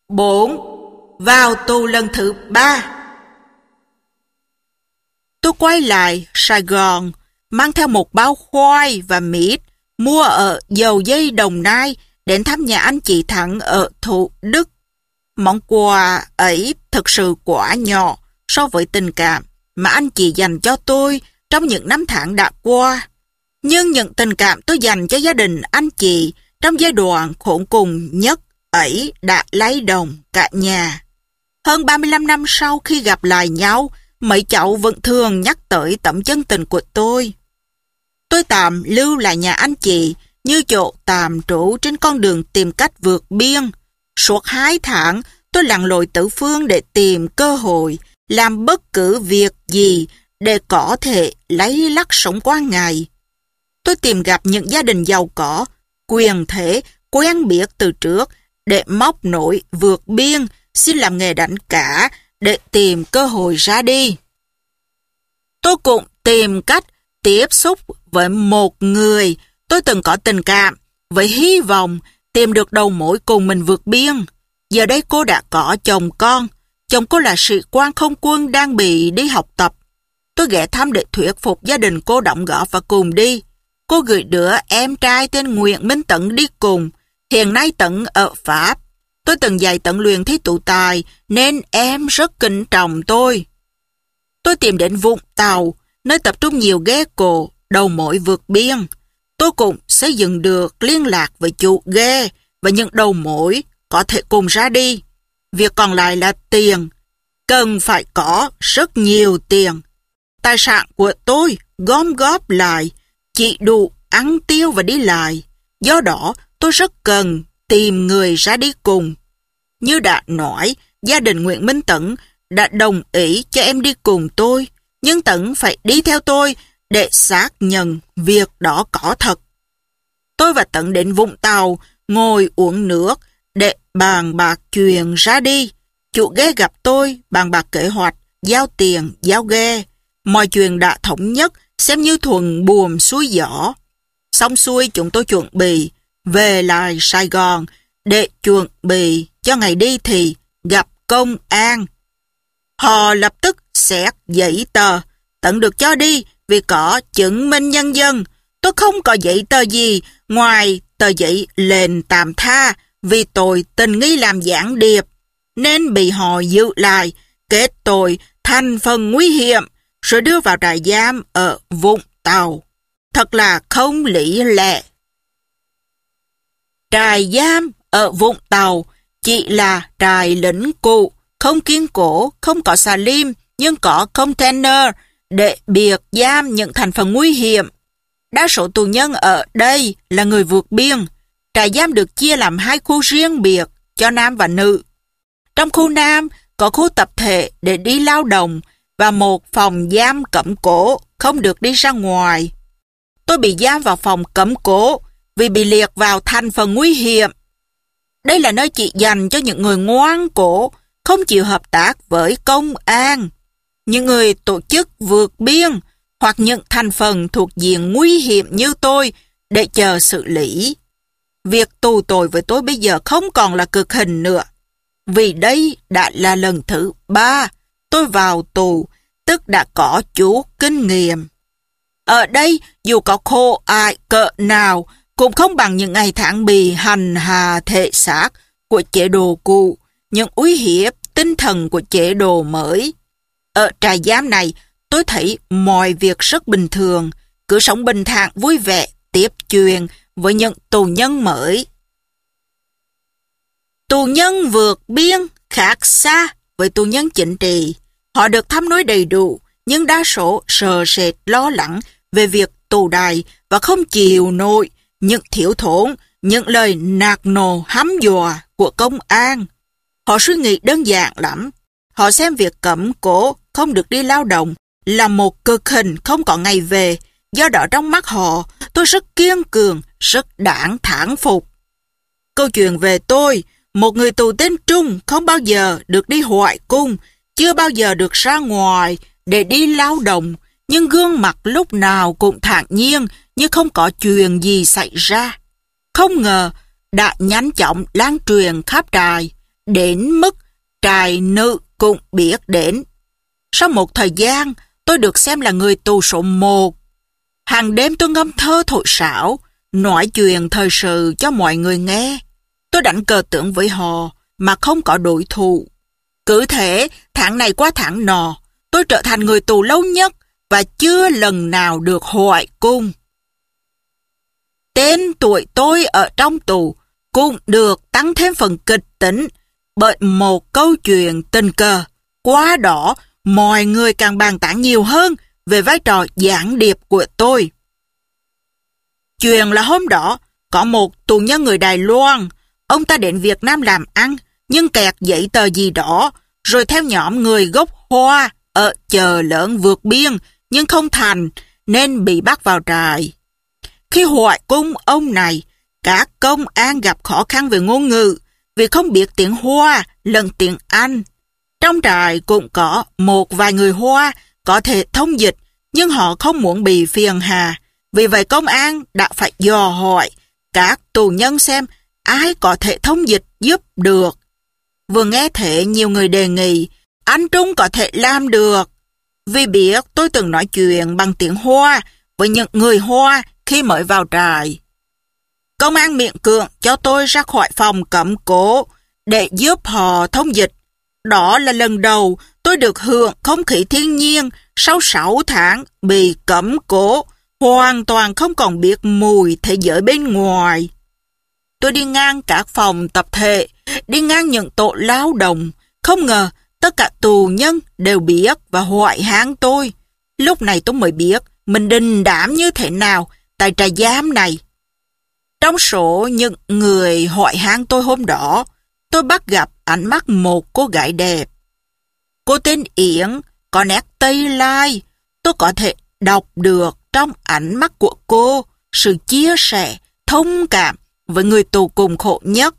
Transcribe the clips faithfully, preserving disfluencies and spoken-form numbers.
bốn. Vào tù lần thứ ba. Tôi quay lại Sài Gòn, mang theo một bao khoai và mít mua ở Dầu Dây Đồng Nai đến thăm nhà anh chị Thắng ở Thủ Đức. Món quà ấy thực sự quá nhỏ so với tình cảm mà anh chị dành cho tôi trong những năm tháng đã qua. Nhưng những tình cảm tôi dành cho gia đình anh chị trong giai đoạn khốn cùng nhất ấy đã lay động cả nhà. Hơn ba mươi lăm năm sau khi gặp lại nhau, mấy cháu vẫn thường nhắc tới tấm chân tình của tôi. Tôi tạm lưu lại nhà anh chị như chỗ tạm trú trên con đường tìm cách vượt biên. Suốt hai tháng, tôi lặn lội tứ phương để tìm cơ hội làm bất cứ việc gì để có thể lấy lắc sống qua ngày. Tôi tìm gặp những gia đình giàu có, quyền thế, quen biết từ trước để móc nối vượt biên, xin làm nghề đánh cá để tìm cơ hội ra đi. Tôi cũng tìm cách tiếp xúc với một người tôi từng có tình cảm, với hy vọng tìm được đầu mối cùng mình vượt biên. Giờ đây cô đã có chồng con. Chồng cô là sĩ quan không quân đang bị đi học tập. Tôi ghé thăm để thuyết phục gia đình cô đóng góp và cùng đi. Cô gửi đứa em trai tên Nguyễn Minh Tấn đi cùng. Hiện nay Tấn ở Pháp. Tôi từng dạy Tấn luyện thi tú tài nên em rất kính trọng tôi. Tôi tìm đến Vũng Tàu, nơi tập trung nhiều ghe cộ, đầu mối vượt biên. Tôi cũng xây dựng được liên lạc với chủ ghe và những đầu mối có thể cùng ra đi. Việc còn lại là tiền. Cần phải có rất nhiều tiền. Tài sản của tôi gom góp lại chỉ đủ ăn tiêu và đi lại. Do đó tôi rất cần tìm người ra đi cùng. Như đã nói, gia đình Nguyễn Minh Tấn đã đồng ý cho em đi cùng tôi, nhưng Tấn phải đi theo tôi để xác nhận việc đó có thật. Tôi và Tấn đến Vũng Tàu ngồi uống nước để bàn bạc chuyện ra đi. Chủ ghe gặp tôi, bàn bạc kế hoạch, giao tiền, giao ghe. Mọi chuyện đã thống nhất, xem như thuận buồm xuôi gió. Xong xuôi chúng tôi chuẩn bị về lại Sài Gòn để chuẩn bị cho ngày đi thì gặp công an. Họ lập tức xét giấy tờ. Tận được cho đi vì có chứng minh nhân dân. Tôi không có giấy tờ gì ngoài tờ giấy lệnh tạm tha vì tội tình nghi làm gián điệp, nên bị họ giữ lại, kết tội thành phần nguy hiểm, rồi đưa vào trại giam ở Vũng Tàu. Thật là không lý lẽ. Trại giam ở Vũng Tàu chỉ là trại lính cụ, không kiên cố, không có xà lim, nhưng có container để biệt giam những thành phần nguy hiểm. Đa số tù nhân ở đây là người vượt biên. Trại giam được chia làm hai khu riêng biệt cho nam và nữ. Trong khu nam có khu tập thể để đi lao động và một phòng giam cấm cố, không được đi ra ngoài. Tôi bị giam vào phòng cấm cố vì bị liệt vào thành phần nguy hiểm. Đây là nơi chỉ dành cho những người ngoan cố, không chịu hợp tác với công an, những người tổ chức vượt biên hoặc những thành phần thuộc diện nguy hiểm như tôi để chờ xử lý. Việc tù tội với tôi bây giờ không còn là cực hình nữa, vì đây đã là lần thứ ba tôi vào tù, tức đã có chút kinh nghiệm. Ở đây dù có khổ ải cỡ nào cũng không bằng những ngày tháng bị hành hạ thể xác của chế độ cũ, những uy hiếp tinh thần của chế độ mới. Ở trại giam này, tôi thấy mọi việc rất bình thường, cứ sống bình thản vui vẻ, tiếp chuyện với những tù nhân mới. Tù nhân vượt biên khác xa với tù nhân chính trị. Họ được thăm nuôi đầy đủ, nhưng đa số sợ sệt lo lắng về việc tù đày và không chịu nổi những thiếu thốn, những lời nạt nổ hăm dọa của công an. Họ suy nghĩ đơn giản lắm. Họ xem việc cấm cố không được đi lao động là một cực hình không có ngày về. Do đó trong mắt họ, tôi rất kiên cường, rất đáng thán phục. Câu chuyện về tôi, một người tù tên Trung không bao giờ được đi hoại cung, chưa bao giờ được ra ngoài để đi lao động, nhưng gương mặt lúc nào cũng thản nhiên như không có chuyện gì xảy ra. Không ngờ đã nhanh chóng lan truyền khắp trại. đến mức trai nữ cũng biết đến. Sau một thời gian, tôi được xem là người tù số một. Hàng đêm tôi ngâm thơ thổi sáo, nói chuyện thời sự cho mọi người nghe. Tôi đánh cờ tướng với họ mà không có đối thủ. Cứ thế, tháng này qua tháng nọ, tôi trở thành người tù lâu nhất và chưa lần nào được hoại cung. Tên tuổi tôi ở trong tù cũng được tăng thêm phần kịch tính bởi một câu chuyện tình cờ. Qua đó, mọi người càng bàn tán nhiều hơn về vai trò gián điệp của tôi. Chuyện là hôm đó, có một tù nhân người Đài Loan, ông ta đến Việt Nam làm ăn, nhưng kẹt giấy tờ gì đó, rồi theo nhóm người gốc Hoa ở chợ lớn vượt biên, nhưng không thành, nên bị bắt vào trại. Khi hoại cung ông này, các công an gặp khó khăn về ngôn ngữ, vì không biết tiếng Hoa lẫn tiếng Anh. Trong trại cũng có một vài người Hoa có thể thông dịch, nhưng họ không muốn bị phiền hà. Vì vậy công an đã phải dò hỏi các tù nhân xem ai có thể thông dịch giúp được. Vừa nghe thế nhiều người đề nghị anh Trung có thể làm được. Vì biết tôi từng nói chuyện bằng tiếng Hoa với những người Hoa khi mới vào trại. Công an miễn cưỡng cho tôi ra khỏi phòng cấm cố để giúp họ thông dịch. Đó là lần đầu tôi được hưởng không khí thiên nhiên sau sáu tháng bị cấm cố, hoàn toàn không còn biết mùi thế giới bên ngoài. Tôi đi ngang các phòng tập thể, đi ngang những tổ lao động. Không ngờ tất cả tù nhân đều biết và hoại háng tôi. Lúc này tôi mới biết mình đình đám như thế nào tại trại giam này. Trong số những người hoại háng tôi hôm đó, tôi bắt gặp ánh mắt một cô gái đẹp. Cô tên Yến, có nét Tây Lai. Tôi có thể đọc được trong ánh mắt của cô sự chia sẻ, thông cảm với người tù cùng khổ nhất.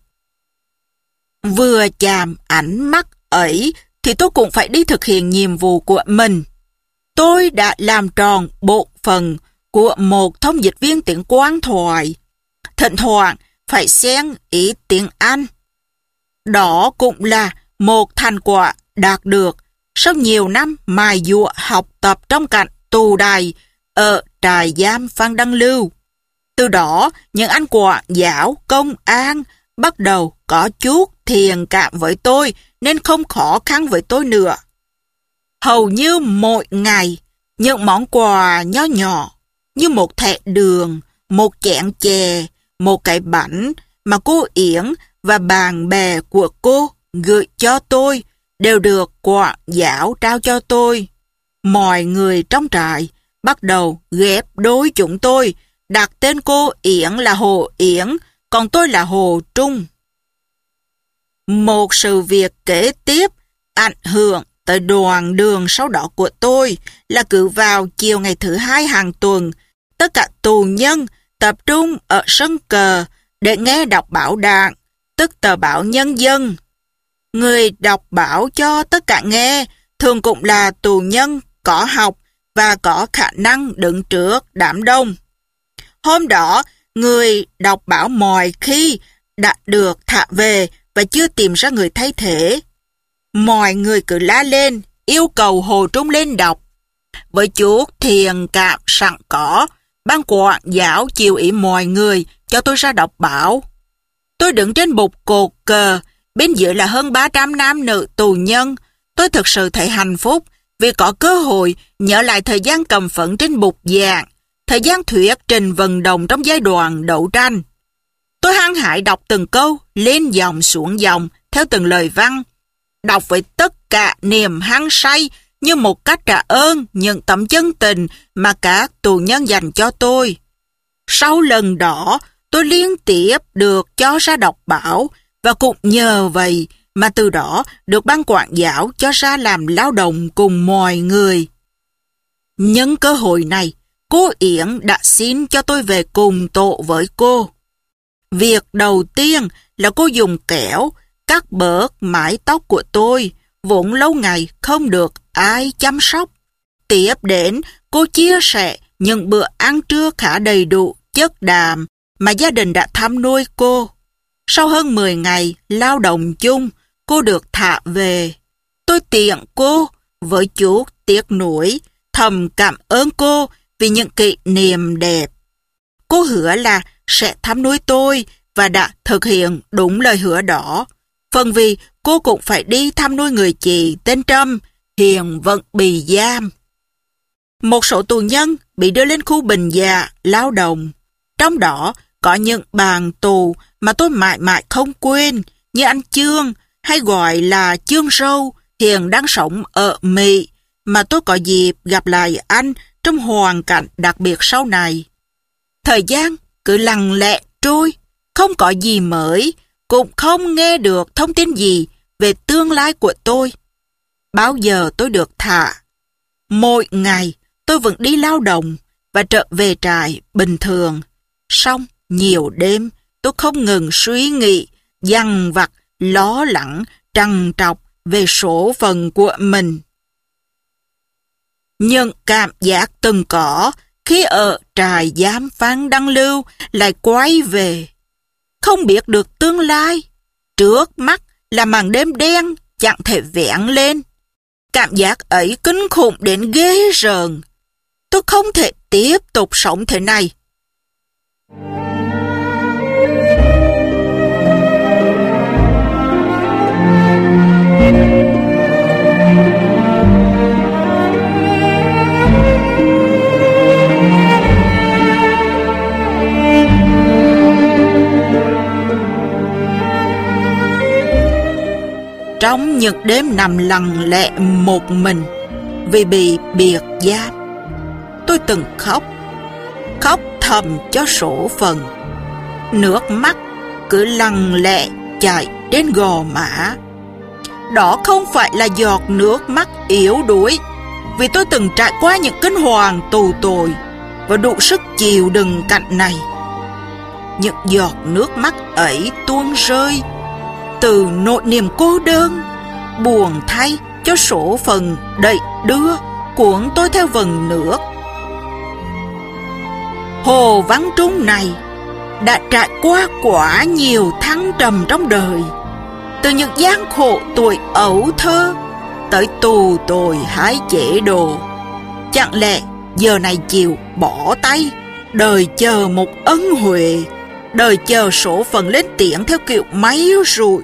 Vừa chạm ánh mắt ấy thì tôi cũng phải đi thực hiện nhiệm vụ của mình. Tôi đã làm tròn bổn phận của một thông dịch viên tiếng Quang thoại. Thỉnh thoảng phải xen ý tiếng Anh. Đó cũng là một thành quả đạt được sau nhiều năm mài dũa học tập trong cảnh tù đày ở trại giam Phan Đăng Lưu. Từ đó, những anh quản giáo, công an bắt đầu có chút thiện cảm với tôi nên không khó khăn với tôi nữa. Hầu như mỗi ngày, những món quà nho nhỏ như một thẻ đường, một chén chè, một cái bánh mà cô Yến và bạn bè của cô gửi cho tôi đều được quản giáo trao cho tôi. Mọi người trong trại bắt đầu ghép đôi chúng tôi, đặt tên cô Yến là Hồ Yến, còn tôi là Hồ Trung. Một sự việc kế tiếp ảnh hưởng tới đoạn đường sau đó của tôi là cứ vào chiều ngày thứ hai hàng tuần, tất cả tù nhân tập trung ở sân cờ để nghe đọc báo Đảng, tức tờ báo Nhân dân. Người đọc báo cho tất cả nghe thường cũng là tù nhân có học và có khả năng đứng trước đám đông. Hôm đó, người đọc báo mọi khi đã được thả về và chưa tìm ra người thay thế. Mọi người cứ la lên, yêu cầu Hồ Trung lên đọc. Với chút thiện cảm sẵn có, ban quản giáo chiều ý mọi người cho tôi ra đọc báo. Tôi đứng trên bục cột cờ, bên dưới là hơn ba trăm nam nữ tù nhân. Tôi thực sự thấy hạnh phúc vì có cơ hội nhớ lại thời gian cầm phẫn trên bục giảng, thời gian thuyết trình vận động trong giai đoạn đấu tranh. Tôi hăng hái đọc từng câu, lên dòng xuống dòng, theo từng lời văn. Đọc với tất cả niềm hăng say như một cách trả ơn những tấm chân tình mà các tù nhân dành cho tôi. Sau lần đó, tôi liên tiếp được cho ra đọc báo và cũng nhờ vậy mà từ đó được ban quản giáo cho ra làm lao động cùng mọi người. Nhân cơ hội này, cô Yến đã xin cho tôi về cùng tổ với cô. Việc đầu tiên là cô dùng kẽo cắt bớt mái tóc của tôi, vốn lâu ngày không được ai chăm sóc. Tiếp đến, cô chia sẻ những bữa ăn trưa khá đầy đủ, chất đạm mà gia đình đã thăm nuôi cô. Sau hơn mười ngày lao động chung, cô được thả về. Tôi tiện cô với chút tiếc nuối, thầm cảm ơn cô vì những kỷ niệm đẹp. Cô hứa là sẽ thăm nuôi tôi và đã thực hiện đúng lời hứa đó. Phần vì cô cũng phải đi thăm nuôi người chị tên Trâm, hiện vẫn bị giam. Một số tù nhân bị đưa lên khu bình dạ lao động. Trong đó có những bạn tù mà tôi mãi mãi không quên, như anh Chương, hay gọi là Chương Râu, hiện đang sống ở Mỹ, mà tôi có dịp gặp lại anh trong hoàn cảnh đặc biệt sau này. Thời gian cứ lặng lẽ trôi, không có gì mới, cũng không nghe được thông tin gì về tương lai của tôi. Bao giờ tôi được thả? Mỗi ngày tôi vẫn đi lao động và trở về trại bình thường. Xong nhiều đêm tôi không ngừng suy nghĩ, dằn vặt, lo lắng, trằn trọc về số phận của mình. Nhưng cảm giác từng có khi ở trại giam Phan Đăng Lưu lại quay về. Không biết được tương lai, trước mắt là màn đêm đen chẳng thể vén lên. Cảm giác ấy kinh khủng đến ghê rợn. Tôi không thể tiếp tục sống thế này. Trong những đêm nằm lặng lẽ một mình vì bị biệt giam, tôi từng khóc, khóc thầm cho số phận. Nước mắt cứ lặng lẽ chảy đến gò má. Đó không phải là giọt nước mắt yếu đuối, vì tôi từng trải qua những kinh hoàng tù tội và đủ sức chịu đựng cảnh này. Những giọt nước mắt ấy tuôn rơi từ nỗi niềm cô đơn, buồn thay cho số phận đẩy đưa cuốn tôi theo vần nước. Hồ Văn Trung này đã trải qua quá nhiều thăng trầm trong đời, từ những gian khổ tuổi ấu thơ tới tù tội hái chế đồ. Chẳng lẽ giờ này chịu bỏ tay, đời chờ một ân huệ, đời chờ số phận lên tiếng theo kiểu máy rùi?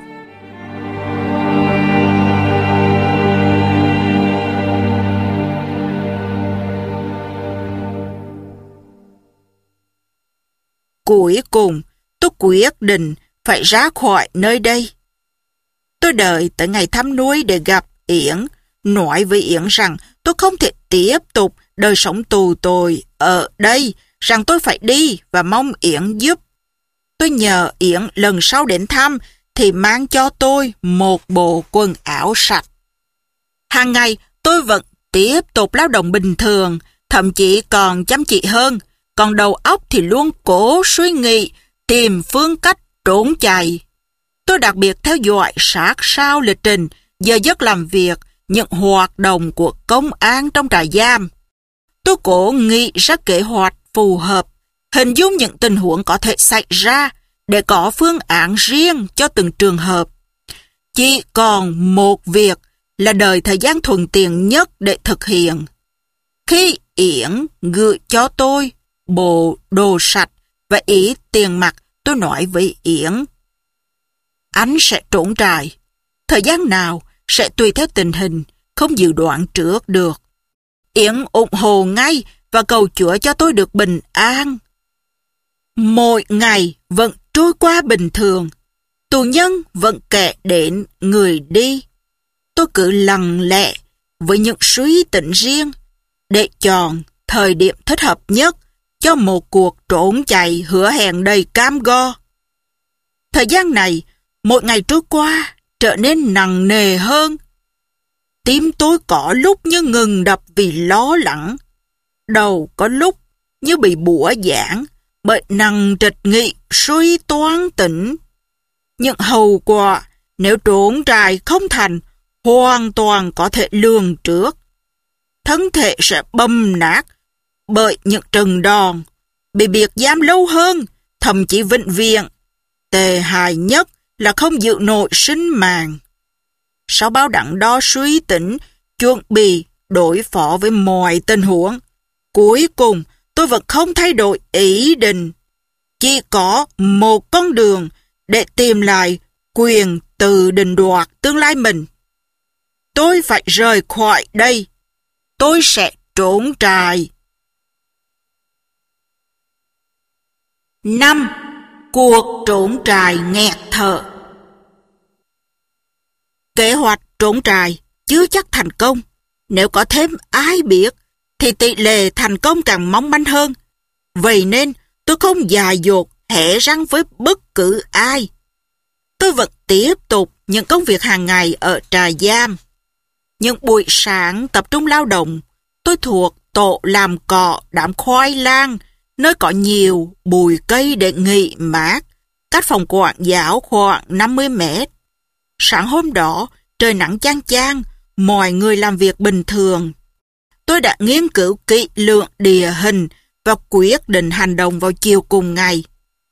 Cuối cùng, tôi quyết định phải ra khỏi nơi đây. Tôi đợi tới ngày thăm nuôi để gặp Yến, nói với Yến rằng tôi không thể tiếp tục đời sống tù tội ở đây, rằng tôi phải đi và mong Yến giúp. Tôi nhờ Yến lần sau đến thăm thì mang cho tôi một bộ quần áo sạch. Hàng ngày tôi vẫn tiếp tục lao động bình thường, thậm chí còn chăm chỉ hơn, còn đầu óc thì luôn cố suy nghĩ, tìm phương cách trốn chạy. Tôi đặc biệt theo dõi sát sao lịch trình, giờ giấc làm việc, những hoạt động của công an trong trại giam. Tôi cố nghĩ ra kế hoạch phù hợp, hình dung những tình huống có thể xảy ra để có phương án riêng cho từng trường hợp. Chỉ còn một việc là đợi thời gian thuận tiện nhất để thực hiện. Khi Yến gửi cho tôi bộ đồ sạch và ý tiền mặt, tôi nói với Yến: anh sẽ trốn trại. Thời gian nào sẽ tùy theo tình hình, không dự đoán trước được. Yến ủng hộ ngay và cầu Chúa cho tôi được bình an. Mỗi ngày vẫn trôi qua bình thường. Tù nhân vẫn kể đến người đi. Tôi cứ lặng lẽ với những suy tính riêng để chọn thời điểm thích hợp nhất cho một cuộc trốn chạy hứa hẹn đầy cam go. Thời gian này, mỗi ngày trôi qua trở nên nặng nề hơn. Tim tôi có lúc như ngừng đập vì lo lắng, đầu có lúc như bị bủa giãn bởi nặng trịch nghị suy toán tỉnh. Những hậu quả nếu trốn trại không thành hoàn toàn có thể lường trước. Thân thể sẽ bầm nát bởi những trận đòn, bị biệt giam lâu hơn, thậm chí vĩnh viễn. Tệ hại nhất là không giữ nổi sinh mạng. sau bao đắn đo suy tính, chuẩn bị đối phó với mọi tình huống. Cuối cùng, tôi vẫn không thay đổi ý định. Chỉ có một con đường để tìm lại quyền tự định đoạt tương lai mình. Tôi phải rời khỏi đây. Tôi sẽ trốn trại. năm. Cuộc trốn trại nghẹt thở. Kế hoạch trốn trại chưa chắc thành công. Nếu có thêm ai biết, thì tỷ lệ thành công càng mong manh hơn. Vậy nên, tôi không dại dột hé răng với bất cứ ai. Tôi vẫn tiếp tục những công việc hàng ngày ở trại giam. Những buổi sáng tập trung lao động, tôi thuộc tổ làm cỏ đám khoai lang, nơi có nhiều bụi cây để nghỉ mát, cách phòng quản giáo khoảng năm mươi mét. Sáng hôm đó, trời nắng chang chang, mọi người làm việc bình thường. Tôi đã nghiên cứu kỹ lưỡng địa hình và quyết định hành động vào chiều cùng ngày.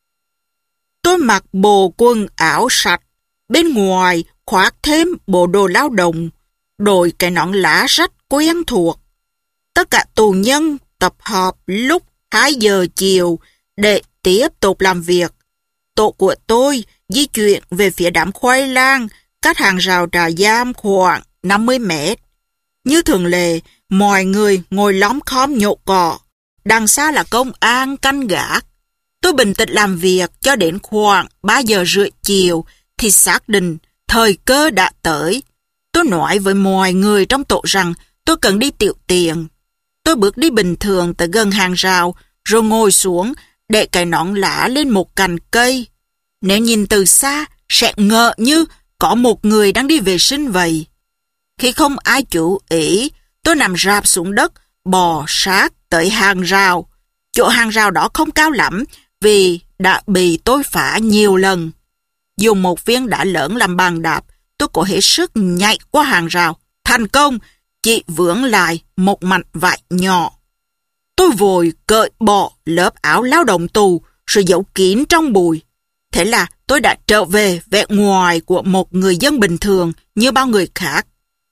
Tôi mặc bộ quần áo sạch, bên ngoài khoác thêm bộ đồ lao động, đội cái nón lá rách quen thuộc. Tất cả tù nhân tập hợp lúc hai giờ chiều để tiếp tục làm việc. Tổ của tôi di chuyển về phía đám khoai lang, cách hàng rào trại giam khoảng năm mươi mét. Như thường lệ, mọi người ngồi lõm khom nhổ cỏ. Đằng xa là công an canh gác. Tôi bình tĩnh làm việc cho đến khoảng ba giờ rưỡi chiều thì xác định thời cơ đã tới. Tôi nói với mọi người trong tổ rằng tôi cần đi tiểu tiền. Tôi bước đi bình thường tới gần hàng rào rồi ngồi xuống để cái nón lá lên một cành cây. Nếu nhìn từ xa sẽ ngờ như có một người đang đi vệ sinh vậy. Khi không ai chú ý, tôi nằm rạp xuống đất, bò sát tới hàng rào. Chỗ hàng rào đó không cao lắm vì đã bị tôi phá nhiều lần. Dùng một viên đá lớn làm bàn đạp, tôi cố hết sức nhảy qua hàng rào. Thành công, chỉ vướng lại một mảnh vải nhỏ. Tôi vội cởi bỏ lớp áo lao động tù rồi giấu kín trong bụi. Thế là tôi đã trở về vẻ ngoài của một người dân bình thường như bao người khác.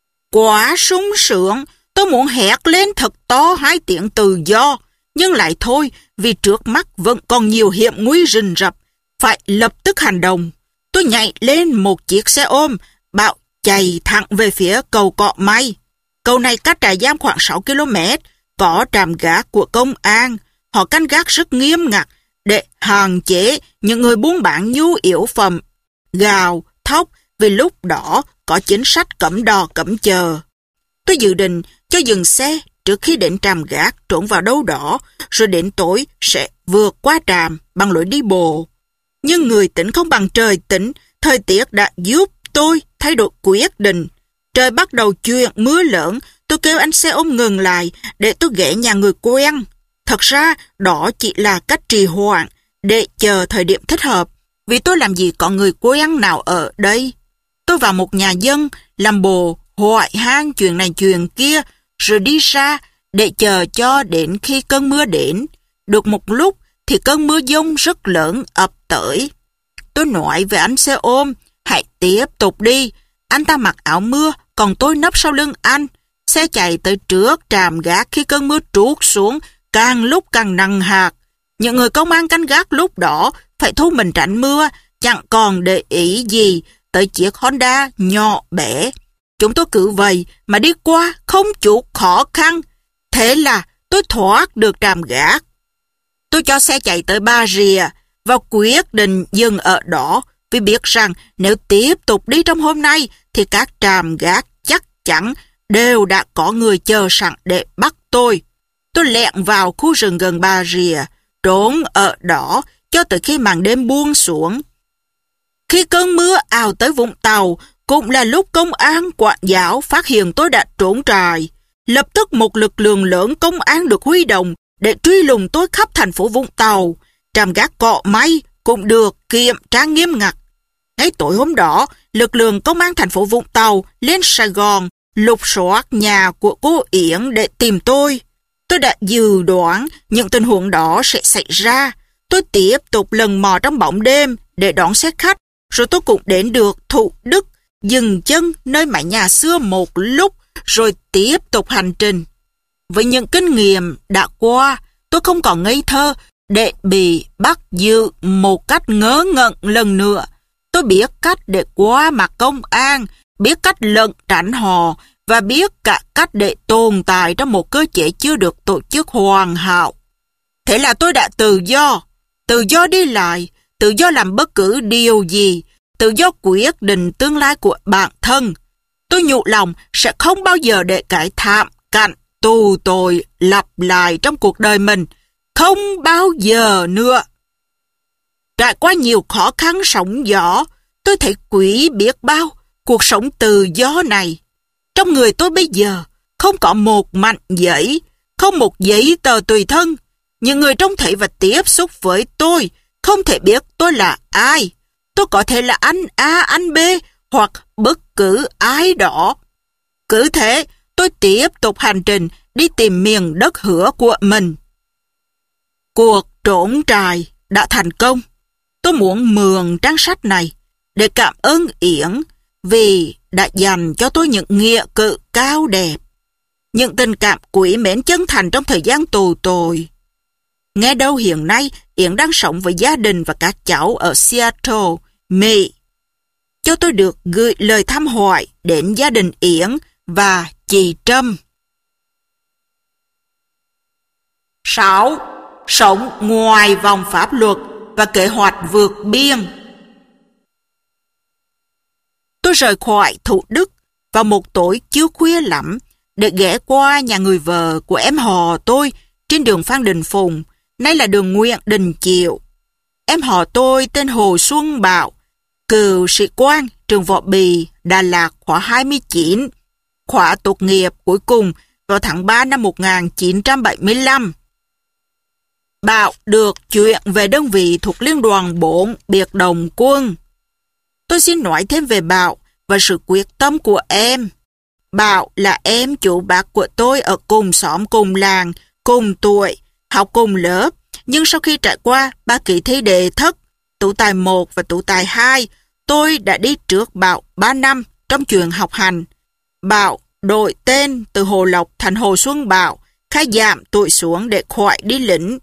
Quá sung sướng, tôi muốn hét lên thật to hai tiếng tự do, nhưng lại thôi vì trước mắt vẫn còn nhiều hiểm nguy rình rập, phải lập tức hành động. Tôi nhảy lên một chiếc xe ôm, bạo chạy thẳng về phía cầu Cọ May. Cầu này cách trại giam khoảng sáu ki lô mét, có trạm gác của công an. Họ canh gác rất nghiêm ngặt để hạn chế những người buôn bán nhu yếu phẩm, gạo, thóc, vì lúc đó có chính sách cấm đò cấm chờ. Tôi dự định cho dừng xe trước khi đến trạm gác trốn vào đâu đó, rồi đến tối sẽ vượt qua trạm bằng lối đi bộ. Nhưng người tính không bằng trời tính, thời tiết đã giúp tôi thay đổi quyết định. Trời bắt đầu chuyển mưa lớn, tôi kêu anh xe ôm ngừng lại để tôi ghé nhà người quen. Thật ra đó chỉ là cách trì hoãn để chờ thời điểm thích hợp, vì tôi làm gì có người quen nào ở đây. Tôi vào một nhà dân làm bộ hỏi han chuyện này chuyện kia rồi đi ra để chờ cho đến khi cơn mưa đến. Được một lúc thì cơn mưa dông rất lớn ập tới. Tôi nói với anh xe ôm, hãy tiếp tục đi. Anh ta mặc áo mưa, còn tôi nấp sau lưng anh. Xe chạy tới trước trạm gác khi cơn mưa trút xuống, càng lúc càng nặng hạt. Những người công an canh gác lúc đó phải thu mình tránh mưa, chẳng còn để ý gì tới chiếc Honda nhỏ bé. Chúng tôi cứ vậy mà đi qua không chút khó khăn. Thế là tôi thoát được trạm gác. Tôi cho xe chạy tới Ba Rịa và quyết định dừng ở đó, vì biết rằng nếu tiếp tục đi trong hôm nay thì các trạm gác chắc chắn đều đã có người chờ sẵn để bắt tôi. Tôi lẹn vào khu rừng gần Ba Rịa, trốn ở đó cho tới khi màn đêm buông xuống. Khi cơn mưa ào tới Vũng Tàu, cũng là lúc công an quản giáo phát hiện tôi đã trốn trại. Lập tức một lực lượng lớn công an được huy động để truy lùng tôi khắp thành phố Vũng Tàu. Trạm gác Cọ May cũng được kiểm tra nghiêm ngặt. Ngay tối hôm đó, lực lượng công an thành phố Vũng Tàu lên Sài Gòn lục soát nhà của cô Yến để tìm tôi. Tôi đã dự đoán những tình huống đó sẽ xảy ra. Tôi tiếp tục lần mò trong bóng đêm để đón xe khách, rồi tôi cũng đến được Thủ Đức, dừng chân nơi mái nhà xưa một lúc rồi tiếp tục hành trình. Với những kinh nghiệm đã qua, tôi không còn ngây thơ để bị bắt giữ một cách ngớ ngẩn lần nữa. Tôi biết cách để qua mặt công an, biết cách lẩn tránh họ và biết cả cách để tồn tại trong một cơ chế chưa được tổ chức hoàn hảo. Thế là tôi đã tự do, tự do đi lại, tự do làm bất cứ điều gì, tự do quyết định tương lai của bản thân. Tôi nhủ lòng sẽ không bao giờ để cái thảm cảnh tù tội lặp lại trong cuộc đời mình, không bao giờ nữa. Trải qua nhiều khó khăn sóng gió, tôi thấy quý biết bao cuộc sống tự do này. Trong người tôi bây giờ không có một mảnh giấy, không một giấy tờ tùy thân. Những người trông thấy và tiếp xúc với tôi không thể biết tôi là ai. Tôi có thể là anh A, anh B hoặc bất cứ ai đó. Cứ thế, tôi tiếp tục hành trình đi tìm miền đất hứa của mình. Cuộc trốn trại đã thành công. Tôi muốn mượn trang sách này để cảm ơn Yến vì đã dành cho tôi những nghĩa cử cao đẹp, những tình cảm quý mến chân thành trong thời gian tù tội. Nghe đâu hiện nay Yến đang sống với gia đình và các cháu ở Seattle, Mỹ. Cho tôi được gửi lời thăm hỏi đến gia đình Yến và chị Trâm. sáu. Sống ngoài vòng pháp luật và kế hoạch vượt biên. Tôi rời khỏi Thủ Đức vào một tối chưa khuya lắm để ghé qua nhà người vợ của em họ tôi trên đường Phan Đình Phùng, nay là đường Nguyễn Đình Chiểu. Em họ tôi tên Hồ Xuân Bảo, cựu sĩ quan trường Võ Bì, Đà Lạt khóa hai mươi chín, khóa tốt nghiệp cuối cùng vào tháng ba năm một nghìn chín trăm bảy mươi lăm. Bảo được chuyển về đơn vị thuộc Liên đoàn bốn Biệt Động Quân. Tôi xin nói thêm về Bảo và sự quyết tâm của em. Bảo là em chủ bác của tôi ở cùng xóm, cùng làng, cùng tuổi, học cùng lớp. Nhưng sau khi trải qua ba kỳ thi đề thất, tú tài một và tú tài hai, tôi đã đi trước Bảo ba năm trong chuyện học hành. Bảo đổi tên từ Hồ Lộc thành Hồ Xuân Bảo, khai giảm tuổi xuống để khỏi đi lính.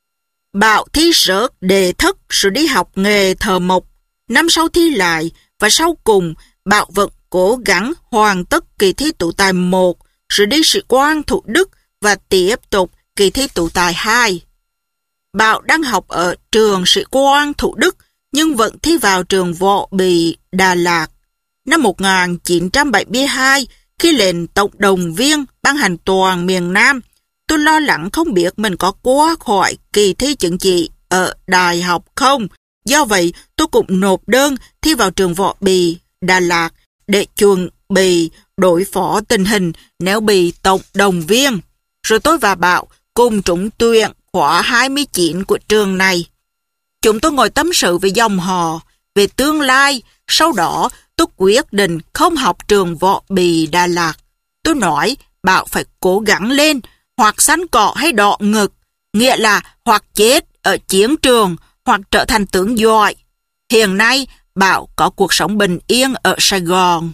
Bảo thi rớt đề thất rồi đi học nghề thợ mộc. Năm sau thi lại và sau cùng Bảo vẫn cố gắng hoàn tất kỳ thi tú tài một rồi đi sĩ quan Thủ Đức và tiếp tục kỳ thi tú tài hai. Bảo đang học ở trường sĩ quan Thủ Đức nhưng vẫn thi vào trường Võ Bì, Đà Lạt. Năm một nghìn chín trăm bảy mươi hai, khi lệnh tổng động viên ban hành toàn miền Nam, tôi lo lắng không biết mình có qua khỏi kỳ thi chứng chỉ ở đại học không. Do vậy, tôi cũng nộp đơn thi vào trường Võ Bì, Đà Lạt để chuẩn bị đối phó tình hình nếu bị tổng động viên. Rồi tôi và Bảo cùng trúng tuyển khóa hai mươi chín của trường này. Chúng tôi ngồi tâm sự về dòng họ, về tương lai. Sau đó, tôi quyết định không học trường Võ Bì, Đà Lạt. Tôi nói Bảo phải cố gắng lên, hoặc sắn cọ hay đọ ngực, nghĩa là hoặc chết ở chiến trường, hoặc trở thành tướng giỏi. Hiện nay, Bảo có cuộc sống bình yên ở Sài Gòn.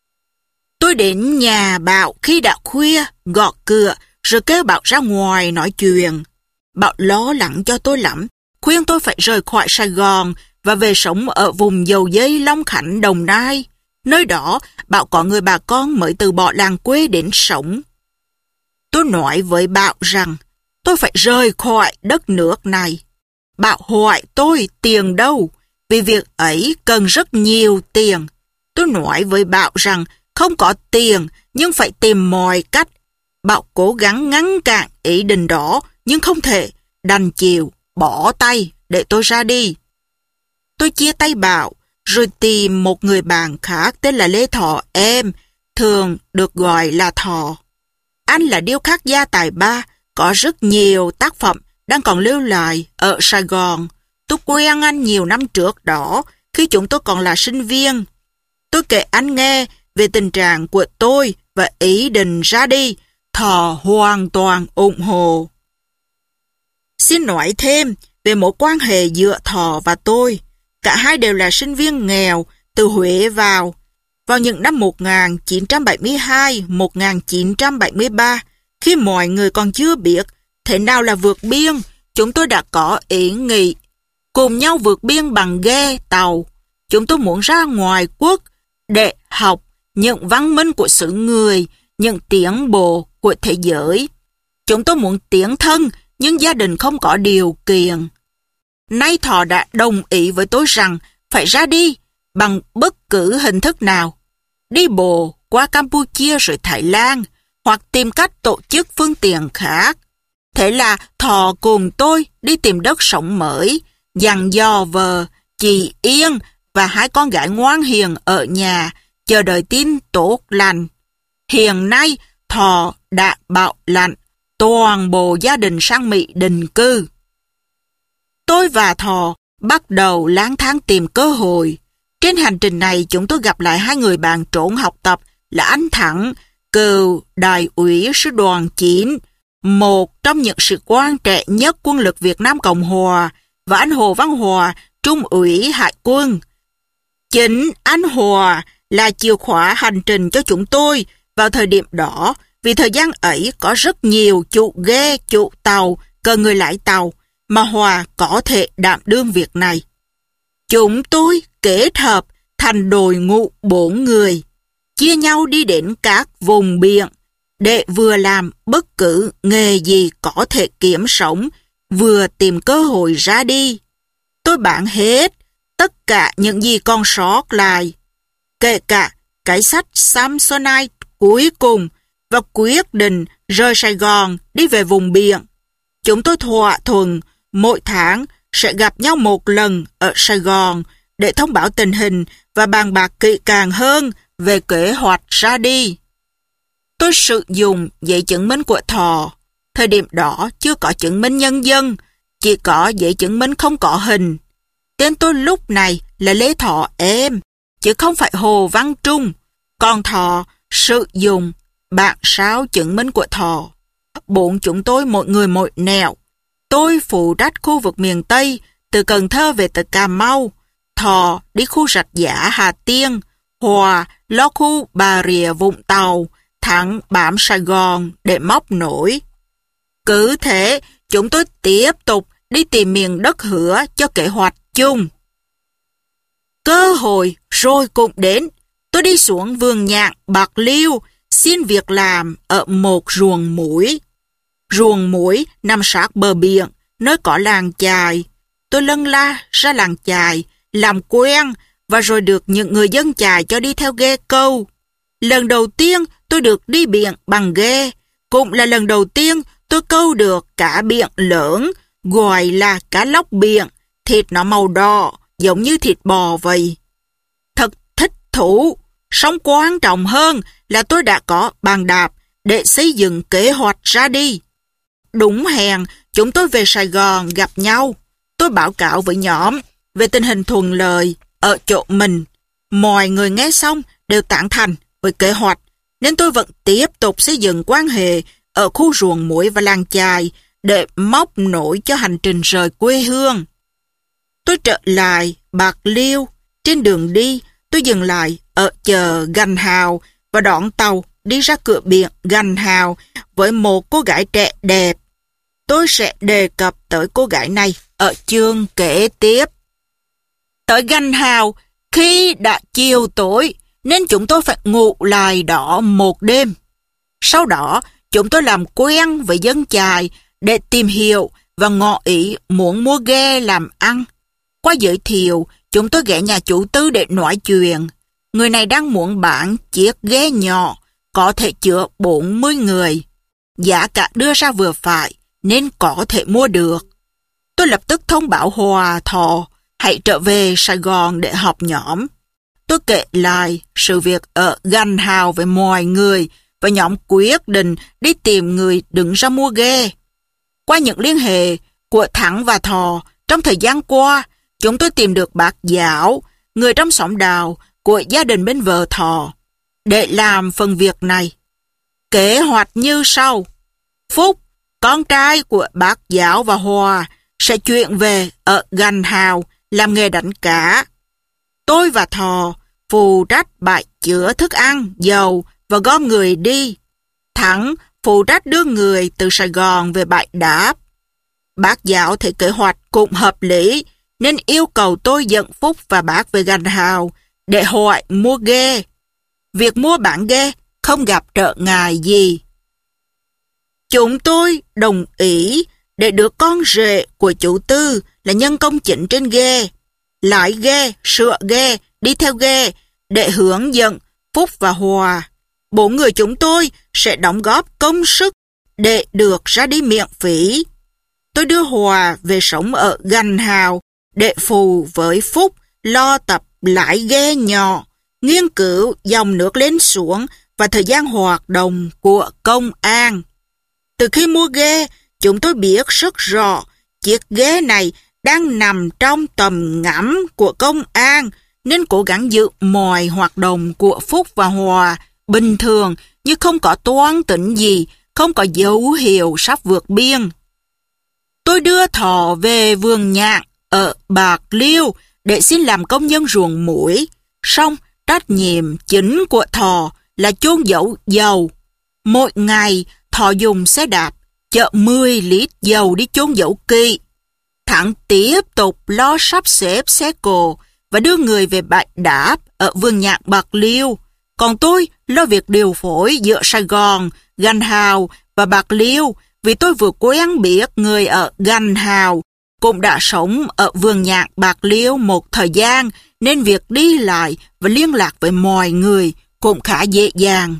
Tôi đến nhà Bảo khi đã khuya, gõ cửa, rồi kêu Bảo ra ngoài nói chuyện. Bảo lo lắng cho tôi lắm, khuyên tôi phải rời khỏi Sài Gòn và về sống ở vùng dầu giấy Long Khánh, Đồng Nai. Nơi đó, Bảo có người bà con mới từ bỏ làng quê đến sống. Tôi nói với Bảo rằng tôi phải rời khỏi đất nước này. Bảo hỏi tôi tiền đâu, vì việc ấy cần rất nhiều tiền. Tôi nói với Bảo rằng không có tiền nhưng phải tìm mọi cách. Bảo cố gắng ngăn cản ý định đó nhưng không thể, đành chịu, bỏ tay để tôi ra đi. Tôi chia tay Bảo rồi tìm một người bạn khác tên là Lê Thọ Em, thường được gọi là Thọ. Anh là điêu khắc gia tài ba, có rất nhiều tác phẩm đang còn lưu lại ở Sài Gòn. Tôi quen anh nhiều năm trước đó, khi chúng tôi còn là sinh viên. Tôi kể anh nghe về tình trạng của tôi và ý định ra đi. Thọ hoàn toàn ủng hộ. Xin nói thêm về mối quan hệ giữa Thọ và tôi. Cả hai đều là sinh viên nghèo từ Huế vào. vào những năm một nghìn chín trăm bảy mươi hai, một nghìn chín trăm bảy mươi ba, khi mọi người còn chưa biết thế nào là vượt biên, chúng tôi đã có ý nghĩ cùng nhau vượt biên bằng ghe tàu. Chúng tôi muốn ra ngoài quốc để học những văn minh của xứ người, những tiến bộ của thế giới. Chúng tôi muốn tiến thân, nhưng gia đình không có điều kiện. Nay Thọ đã đồng ý với tôi rằng phải ra đi bằng bất cứ hình thức nào. Đi bộ qua Campuchia rồi Thái Lan, hoặc tìm cách tổ chức phương tiện khác. Thế là Thọ cùng tôi đi tìm đất sống mới, dặn dò vợ, chị Yên và hai con gái ngoan hiền ở nhà, chờ đợi tin tốt lành. Hiện nay, Thọ đã bảo lãnh toàn bộ gia đình sang Mỹ định cư. Tôi và Thọ bắt đầu lang thang tìm cơ hội. Trên hành trình này, chúng tôi gặp lại hai người bạn trốn học tập là anh Thắng, cựu đại úy sư đoàn chín, một trong những sĩ quan trẻ nhất quân lực Việt Nam Cộng Hòa, và anh Hồ Văn Hòa, trung úy hải quân. Chính anh Hòa là chìa khóa hành trình cho chúng tôi vào thời điểm đó, vì thời gian ấy có rất nhiều chủ ghe, chủ tàu, cần người lái tàu, mà Hòa có thể đảm đương việc này. Chúng tôi kết hợp thành đội ngũ bốn người, chia nhau đi đến các vùng biển để vừa làm bất cứ nghề gì có thể kiếm sống, vừa tìm cơ hội ra đi. Tôi bán hết tất cả những gì còn sót lại, kể cả cái sách Samsonite cuối cùng, và quyết định rời Sài Gòn đi về vùng biển. Chúng tôi thỏa thuận mỗi tháng sẽ gặp nhau một lần ở Sài Gòn để thông báo tình hình và bàn bạc kỹ càng hơn về kế hoạch ra đi. Tôi sử dụng giấy chứng minh của Thọ. Thời điểm đó chưa có chứng minh nhân dân, chỉ có giấy chứng minh không có hình. Tên tôi lúc này là Lê Thọ Em, chứ không phải Hồ Văn Trung. Còn Thọ sử dụng bản sao chứng minh của Thọ. Bốn chúng tôi mỗi người một nẻo. Tôi phụ trách khu vực miền Tây, từ Cần Thơ về tới Cà Mau. Thọ đi khu Rạch Giá Hà Tiên. Hòa lo khu Bà Rịa Vũng Tàu. Thắng bám Sài Gòn để móc nổi. Cứ thế, chúng tôi tiếp tục đi tìm miền đất hứa cho kế hoạch chung. Cơ hội rồi cũng đến. Tôi đi xuống vườn nhạn Bạc Liêu xin việc làm ở một ruộng muối. Ruộng muối nằm sát bờ biển, nơi có làng chài. Tôi lân la ra làng chài, làm quen và rồi được những người dân chài cho đi theo ghe câu. Lần đầu tiên tôi được đi biển bằng ghe, cũng là lần đầu tiên tôi câu được cá biển lớn, gọi là cá lóc biển, thịt nó màu đỏ, giống như thịt bò vậy. Thật thích thú, song quan trọng hơn là tôi đã có bàn đạp để xây dựng kế hoạch ra đi. Đúng hẹn, chúng tôi về Sài Gòn gặp nhau. Tôi báo cáo với nhóm về tình hình thuận lợi ở chỗ mình. Mọi người nghe xong đều tán thành với kế hoạch, nên tôi vẫn tiếp tục xây dựng quan hệ ở khu ruộng muối và làng chài để móc nổi cho hành trình rời quê hương. Tôi trở lại Bạc Liêu. Trên đường đi, tôi dừng lại ở chợ Gành Hào và đón tàu đi ra cửa biển Gành Hào với một cô gái trẻ đẹp. Tôi sẽ đề cập tới cô gái này ở chương kế tiếp. Tới Gành Hào, khi đã chiều tối, nên chúng tôi phải ngủ lại đó một đêm. Sau đó, chúng tôi làm quen với dân chài để tìm hiểu và ngỏ ý muốn mua ghe làm ăn. Qua giới thiệu, chúng tôi ghé nhà chủ Tư để nói chuyện. Người này đang muốn bán chiếc ghe nhỏ, có thể chứa bốn mươi người. Giá cả đưa ra vừa phải, nên có thể mua được. Tôi lập tức thông báo Hòa, Thọ hãy trở về Sài Gòn để họp nhóm. Tôi kể lại sự việc ở Gành Hào với mọi người và nhóm quyết định đi tìm người đứng ra mua ghe. Qua những liên hệ của Thắng và Thọ, trong thời gian qua, chúng tôi tìm được bác Giáo, người trong xóm Đào của gia đình bên vợ Thọ, để làm phần việc này. Kế hoạch như sau. Phúc, con trai của bác Giáo và Hòa, sẽ chuyển về ở Gành Hào làm nghề đánh cá. Tôi và Thọ phụ trách bãi chứa thức ăn, dầu và gom người đi. Thắng phụ trách đưa người từ Sài Gòn về bãi đáp. Bác Dạo thì kế hoạch cũng hợp lý, nên yêu cầu tôi dẫn Phúc và bác về Gành Hào để hỏi mua ghe. Việc mua bản ghe không gặp trở ngại gì. Chúng tôi đồng ý để được con rể của chủ tư là nhân công chính trên ghe, lái ghe, sửa ghe, đi theo ghe để hướng dẫn Phúc và Hòa. Bốn người chúng tôi sẽ đóng góp công sức để được ra đi miễn phí. Tôi đưa Hòa về sống ở Gành Hào để phụ với Phúc lo tập lái ghe nhỏ, nghiên cứu dòng nước lên xuống và thời gian hoạt động của công an. Từ khi mua ghe, chúng tôi biết rất rõ chiếc ghe này đang nằm trong tầm ngắm của công an, nên cố gắng giữ mọi hoạt động của Phúc và Hòa bình thường như không có toan tính gì, không có dấu hiệu sắp vượt biên. Tôi đưa Thọ về vườn nhạn ở Bạc Liêu để xin làm công nhân ruộng muối. Xong, trách nhiệm chính của Thọ là chôn giấu dầu. Mỗi ngày, Thọ dùng xe đạp chở mười lít dầu đi chôn giấu kỹ. Thắng tiếp tục lo sắp xếp xe cộ và đưa người về bãi đáp ở vườn nhạn Bạc Liêu. Còn tôi lo việc điều phối giữa Sài Gòn, Gành Hào và Bạc Liêu, vì tôi vừa quen biết người ở Gành Hào cũng đã sống ở vườn nhạn Bạc Liêu một thời gian, nên việc đi lại và liên lạc với mọi người cũng khá dễ dàng.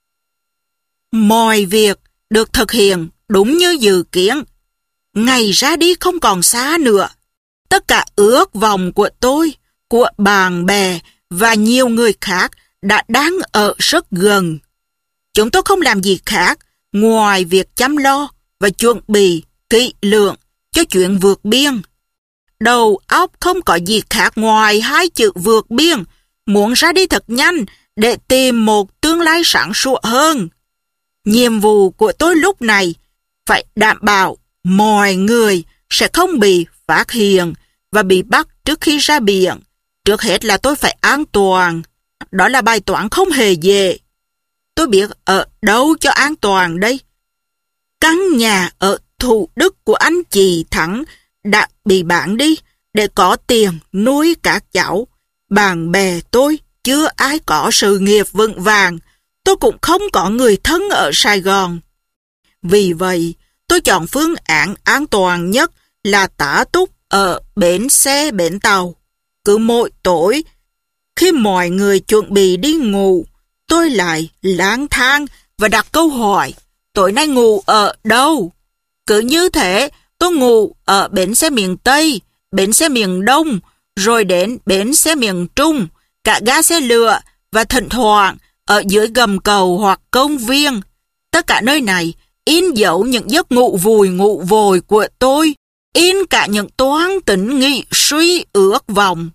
Mọi việc được thực hiện đúng như dự kiến. Ngày ra đi không còn xa nữa. Tất cả ước vọng của tôi, của bạn bè và nhiều người khác đã đang ở rất gần. Chúng tôi không làm gì khác ngoài việc chăm lo và chuẩn bị kỹ lưỡng cho chuyện vượt biên. Đầu óc không có gì khác ngoài hai chữ vượt biên, muốn ra đi thật nhanh để tìm một tương lai sáng sủa hơn. Nhiệm vụ của tôi lúc này phải đảm bảo mọi người sẽ không bị phát hiện và bị bắt trước khi ra biển. Trước hết là tôi phải an toàn. Đó là bài toán không hề dễ. Tôi biết ở đâu cho an toàn đây. Căn nhà ở Thủ Đức của anh chị Thắng đã bị bán đi để có tiền nuôi các cháu. Bạn bè tôi chưa ai có sự nghiệp vững vàng. Tôi cũng không có người thân ở Sài Gòn. Vì vậy, tôi chọn phương án an toàn nhất là tả túc ở bến xe bến tàu. Cứ mỗi tối, khi mọi người chuẩn bị đi ngủ, tôi lại lang thang và đặt câu hỏi: tối nay ngủ ở đâu? Cứ như thế, tôi ngủ ở bến xe miền Tây, bến xe miền Đông, rồi đến bến xe miền Trung, cả ga xe lửa và thỉnh thoảng ở dưới gầm cầu hoặc công viên. Tất cả nơi này in dấu những giấc ngủ vùi ngủ vội của tôi, in cả những toán tính nghị suy ước vọng.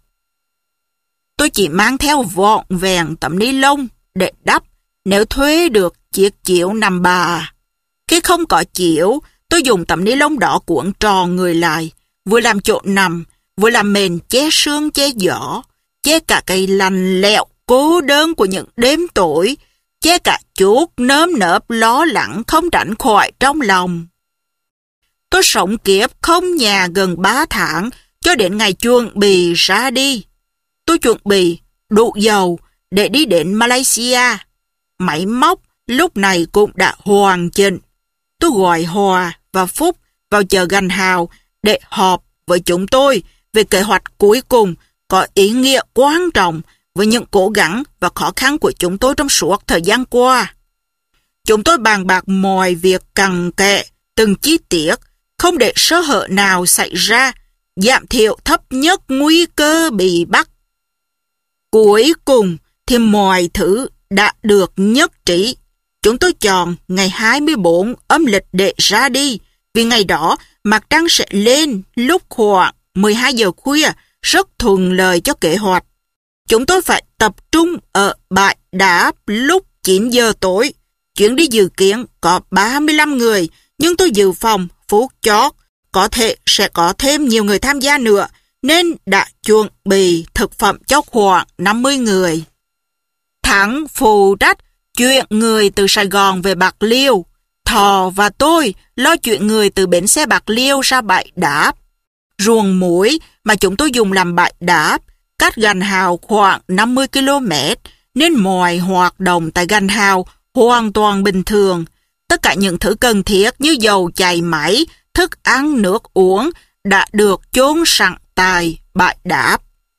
Tôi chỉ mang theo vọn vẹn tấm ni lông để đắp nếu thuê được chiếc chiếu nằm bà. Khi không có chiếu, tôi dùng tấm ni lông đỏ cuộn tròn người lại, vừa làm chỗ nằm, vừa làm mền che sương che gió, che cả cây lành lẹo cô đơn của những đêm tối, che cả chút nơm nớp lo lắng không tránh khỏi trong lòng. Tôi sống kiếp không nhà gần ba tháng cho đến ngày chuẩn bị ra đi. Tôi chuẩn bị đủ dầu để đi đến Malaysia. Máy móc lúc này cũng đã hoàn chỉnh. Tôi gọi Hòa và Phúc vào chợ Gành Hào để họp với chúng tôi về kế hoạch cuối cùng có ý nghĩa quan trọng với những cố gắng và khó khăn của chúng tôi trong suốt thời gian qua. Chúng tôi bàn bạc mọi việc cặn kẽ, từng chi tiết, không để sơ hở nào xảy ra, giảm thiểu thấp nhất nguy cơ bị bắt. Cuối cùng thì mọi thứ đã được nhất trí. Chúng tôi chọn ngày hai mươi bốn âm lịch để ra đi, vì ngày đó mặt trăng sẽ lên lúc khoảng mười hai giờ khuya, rất thuận lợi cho kế hoạch. Chúng tôi phải tập trung ở bãi đáp lúc chín giờ tối. Chuyến đi dự kiến có ba mươi lăm người, nhưng tôi dự phòng phút chót có thể sẽ có thêm nhiều người tham gia nữa, nên đã chuẩn bị thực phẩm cho khoảng năm mươi người. Thắng phụ trách chuyện người từ Sài Gòn về Bạc Liêu. Thọ và tôi lo chuyện người từ bến xe Bạc Liêu ra bãi đáp. Ruộng muối mà chúng tôi dùng làm bãi đáp cách Gành Hào khoảng năm mươi ki lô mét, nên mọi hoạt động tại Gành Hào hoàn toàn bình thường. Tất cả những thứ cần thiết như dầu chạy máy, thức ăn, nước uống đã được chôn sẵn tại bãi đáp.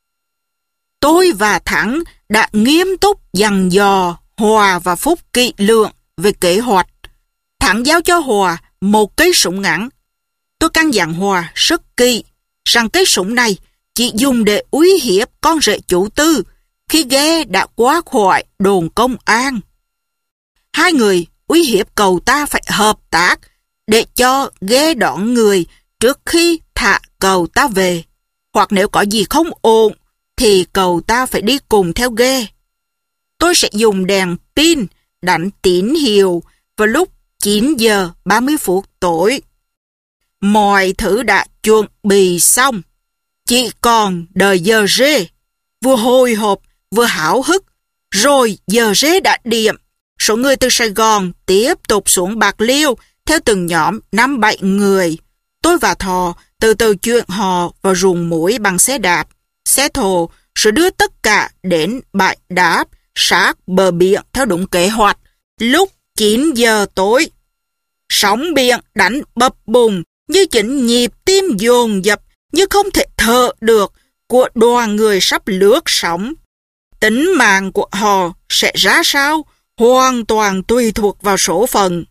Tôi và Thắng đã nghiêm túc dặn dò Hòa và Phúc kỹ lưỡng về kế hoạch. Thắng giao cho Hòa một cây súng ngắn. Tôi căn dặn Hòa rất kỹ rằng cây súng này chỉ dùng để uy hiếp con rể chủ tư khi ghe đã qua khỏi đồn công an. Hai người uy hiếp cậu ta phải hợp tác để cho ghe đón người trước khi thả cậu ta về. Hoặc nếu có gì không ổn thì cậu ta phải đi cùng theo ghe. Tôi sẽ dùng đèn pin đánh tín hiệu vào lúc chín giờ ba mươi phút tối. Mọi thứ đã chuẩn bị xong. Chỉ còn đợi giờ rê. Vừa hồi hộp vừa háo hức. Rồi giờ rê đã điểm. Số người từ Sài Gòn tiếp tục xuống Bạc Liêu theo từng nhóm năm bảy người. Tôi và Thọ từ từ chuyển họ vào ruộng muối bằng xe đạp, xe thồ, rồi đưa tất cả đến bãi đáp sát bờ biển theo đúng kế hoạch. Lúc chín giờ tối, sóng biển đánh bập bùng như chính nhịp tim dồn dập như không thể thở được của đoàn người sắp lướt sóng. Tính mạng của họ sẽ ra sao hoàn toàn tùy thuộc vào số phận.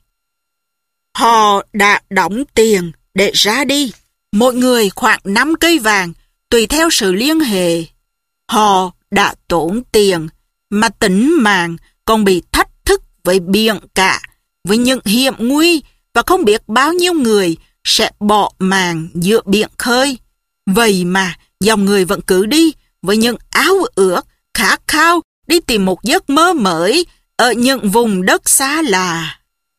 Họ đã đóng tiền để ra đi, mỗi người khoảng năm cây vàng tùy theo sự liên hệ. Họ đã tốn tiền mà tính mạng còn bị thách thức với biển cả, với những hiểm nguy và không biết bao nhiêu người sẽ bỏ mạng giữa biển khơi. Vậy mà dòng người vẫn cứ đi với những áo ước khát khao đi tìm một giấc mơ mới ở những vùng đất xa lạ.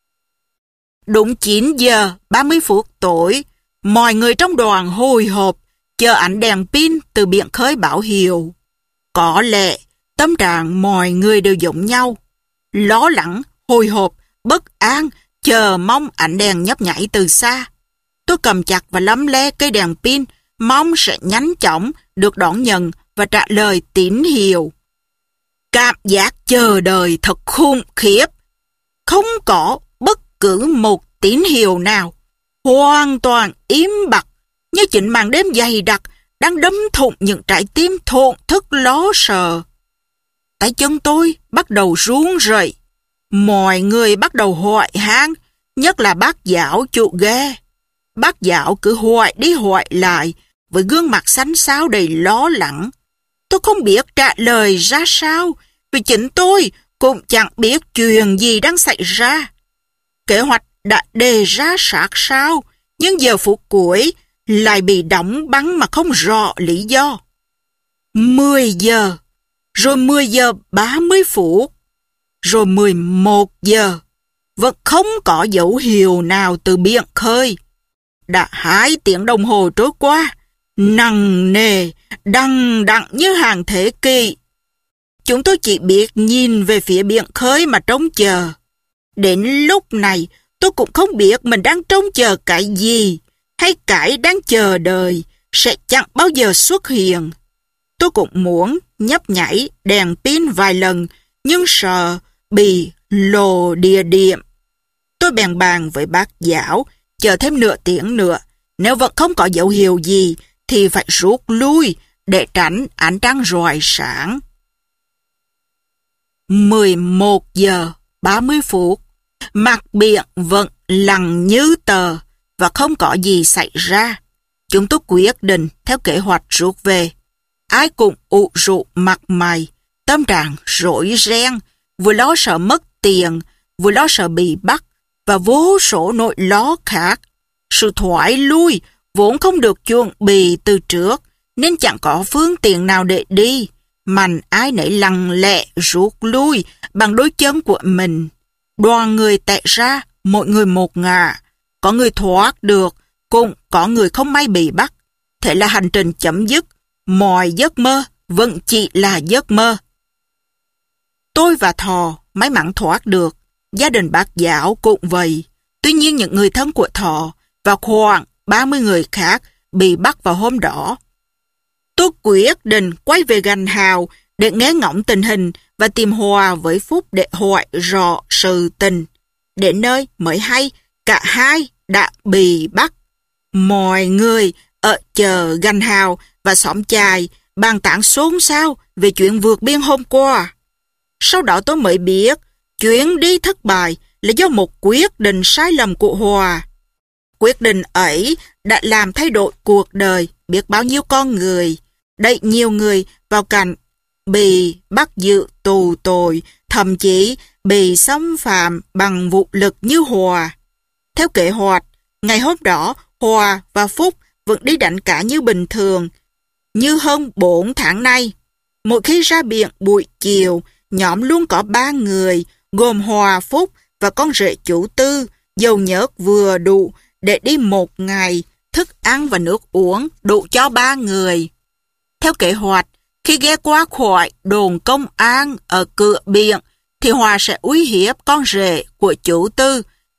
Đúng chín giờ ba mươi phút tối, mọi người trong đoàn hồi hộp chờ ánh đèn pin từ biển khơi báo hiệu. Có lẽ tâm trạng mọi người đều giống nhau, lo lắng, hồi hộp, bất an, chờ mong ánh đèn nhấp nháy từ xa. Tôi cầm chặt và lấm le cây đèn pin, mong sẽ nhanh chóng được đón nhận và trả lời tín hiệu. Cảm giác chờ đợi thật khủng khiếp. Không có bất cứ một tín hiệu nào. Hoàn toàn im bặt, như chính màn đêm dày đặc đang đâm thủng những trái tim thổn thức lo sợ. Tay chân tôi bắt đầu run rẩy. Mọi người bắt đầu hỏi han, nhất là bác giáo chủ ghe. Bác giáo cứ hỏi đi hỏi lại với gương mặt xanh xao đầy lo lắng. Tôi không biết trả lời ra sao, vì chính tôi cũng chẳng biết chuyện gì đang xảy ra. Kế hoạch đã đề ra sát sao, nhưng giờ phút cuối lại bị đóng băng mà không rõ lý do. mười giờ, rồi mười giờ ba mươi phút, rồi mười một giờ, vẫn không có dấu hiệu nào từ biển khơi. Đã hai tiếng đồng hồ trôi qua, nặng nề, đằng đẵng như hàng thế kỷ. Chúng tôi chỉ biết nhìn về phía biển khơi mà trông chờ. Đến lúc này, tôi cũng không biết mình đang trông chờ cái gì, hay cái đang chờ đợi sẽ chẳng bao giờ xuất hiện. Tôi cũng muốn nhấp nhảy đèn pin vài lần, nhưng sợ bị lồ địa điểm. Tôi bèn bàn với bác giáo, chờ thêm nửa tiếng nữa. Nếu vẫn không có dấu hiệu gì, thì phải rút lui để tránh ánh trăng rọi sáng. mười một giờ ba mươi phút, mặt biển vẫn lặng như tờ và không có gì xảy ra. Chúng tôi quyết định theo kế hoạch rút về. Ai cũng ụ rũ mặt mày, tâm trạng rối ren, vừa lo sợ mất tiền, vừa lo sợ bị bắt và vô số nỗi lo khác. Sự thoái lui vốn không được chuẩn bị từ trước nên chẳng có phương tiện nào để đi. Mạnh ai nấy lặng lẽ rút lui bằng đôi chân của mình. Đoàn người tệ ra, mỗi người một ngả. Có người thoát được, cũng có người không may bị bắt. Thế là hành trình chấm dứt, mọi giấc mơ vẫn chỉ là giấc mơ. Tôi và Thò may mắn thoát được, gia đình bác Giáo cũng vậy. Tuy nhiên những người thân của Thò và khoảng ba mươi người khác bị bắt vào hôm đó. Tôi quyết định quay về Gành Hào để nghe ngóng tình hình và tìm Hòa với Phúc để hỏi rõ sự tình. Đến nơi mới hay cả hai đã bị bắt. Mọi người ở chợ Gành Hào và xóm chài bàn tán xôn xao về chuyện vượt biên hôm qua. Sau đó tôi mới biết chuyến đi thất bại là do một quyết định sai lầm của Hòa. Quyết định ấy đã làm thay đổi cuộc đời biết bao nhiêu con người, đẩy nhiều người vào cảnh bị bắt giữ tù tội, thậm chí bị xâm phạm bằng vũ lực như Hòa. Theo kế hoạch, ngày hôm đó Hòa và Phúc vẫn đi đánh cá như bình thường, như hơn bốn tháng nay. Mỗi khi ra biển buổi chiều, nhóm luôn có ba người, gồm Hòa, Phúc và con rể chủ Tư, dầu nhớt vừa đủ để đi một ngày, thức ăn và nước uống đủ cho ba người. Theo kế hoạch, khi ghé qua khỏi đồn công an ở cửa biển, thì Hòa sẽ uy hiếp con rể của chủ Tư.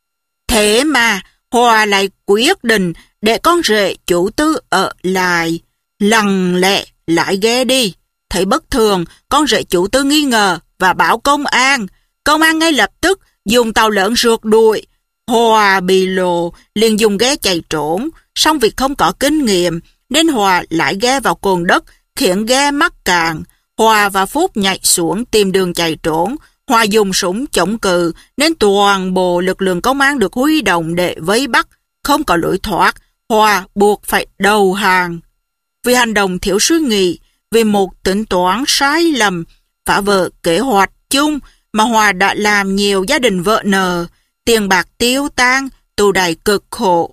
Thế mà Hòa lại quyết định để con rể chủ Tư ở lại, lặng lẽ lại ghé đi. Thấy bất thường, con rể chủ Tư nghi ngờ và báo công an. Công an ngay lập tức dùng tàu lớn rượt đuổi. Hòa bị lộ, liền dùng ghe chạy trốn. Song vì không có kinh nghiệm, nên Hòa lại ghe vào cồn đất, khiến ghe mắc cạn. Hòa và Phúc nhảy xuống tìm đường chạy trốn. Hòa dùng súng chống cự, nên toàn bộ lực lượng công an được huy động để vây bắt. Không có lối thoát, Hòa buộc phải đầu hàng. Vì hành động thiếu suy nghĩ, vì một tính toán sai lầm, phá vỡ kế hoạch chung mà Hòa đã làm nhiều gia đình vỡ nợ, tiền bạc tiêu tan, tù đầy cực khổ.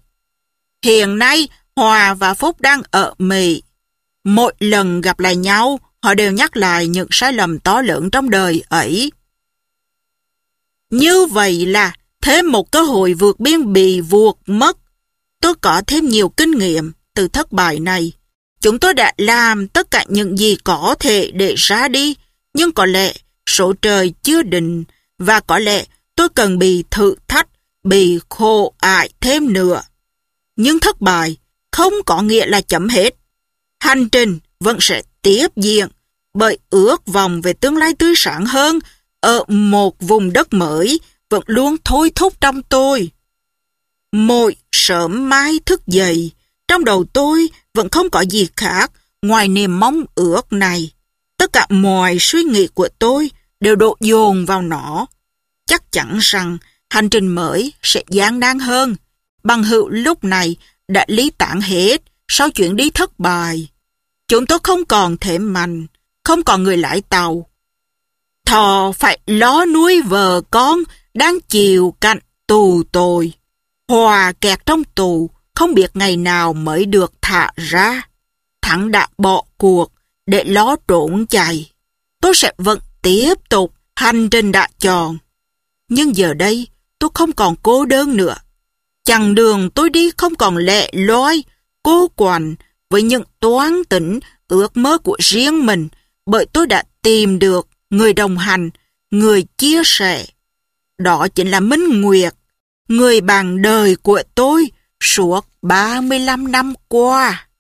Hiện nay, Hòa và Phúc đang ở Mỹ. Mỗi lần gặp lại nhau, họ đều nhắc lại những sai lầm to lớn trong đời ấy. Như vậy là thêm một cơ hội vượt biên bị vuột mất. Tôi có thêm nhiều kinh nghiệm từ thất bại này. Chúng tôi đã làm tất cả những gì có thể để ra đi, nhưng có lẽ số trời chưa định, và có lẽ tôi cần bị thử thách, bị khổ ải thêm nữa. Nhưng thất bại không có nghĩa là chấm hết. Hành trình vẫn sẽ tiếp diễn, bởi ước vọng về tương lai tươi sáng hơn ở một vùng đất mới vẫn luôn thôi thúc trong tôi. Mỗi sớm mai thức dậy, trong đầu tôi vẫn không có gì khác ngoài niềm mong ước này. Tất cả mọi suy nghĩ của tôi đều đổ dồn vào nó. Chắc chắn rằng hành trình mới sẽ gian nan hơn. Bằng hữu lúc này đã ly tán hết sau chuyến đi thất bại. Chúng tôi không còn thể mạnh, không còn người lái tàu. Thò phải lo nuôi vợ con đang chịu cảnh tù tội. Hòa kẹt trong tù, không biết ngày nào mới được thả ra. Thắng đã bỏ cuộc để lo trốn chạy. Tôi sẽ vẫn tiếp tục hành trình đã chọn. Nhưng giờ đây tôi không còn cô đơn nữa. Chặng đường tôi đi không còn lẻ loi, cô quạnh với những toán tính ước mơ của riêng mình, bởi tôi đã tìm được người đồng hành, người chia sẻ. Đó chính là Minh Nguyệt, người bạn đời của tôi suốt ba mươi lăm năm qua.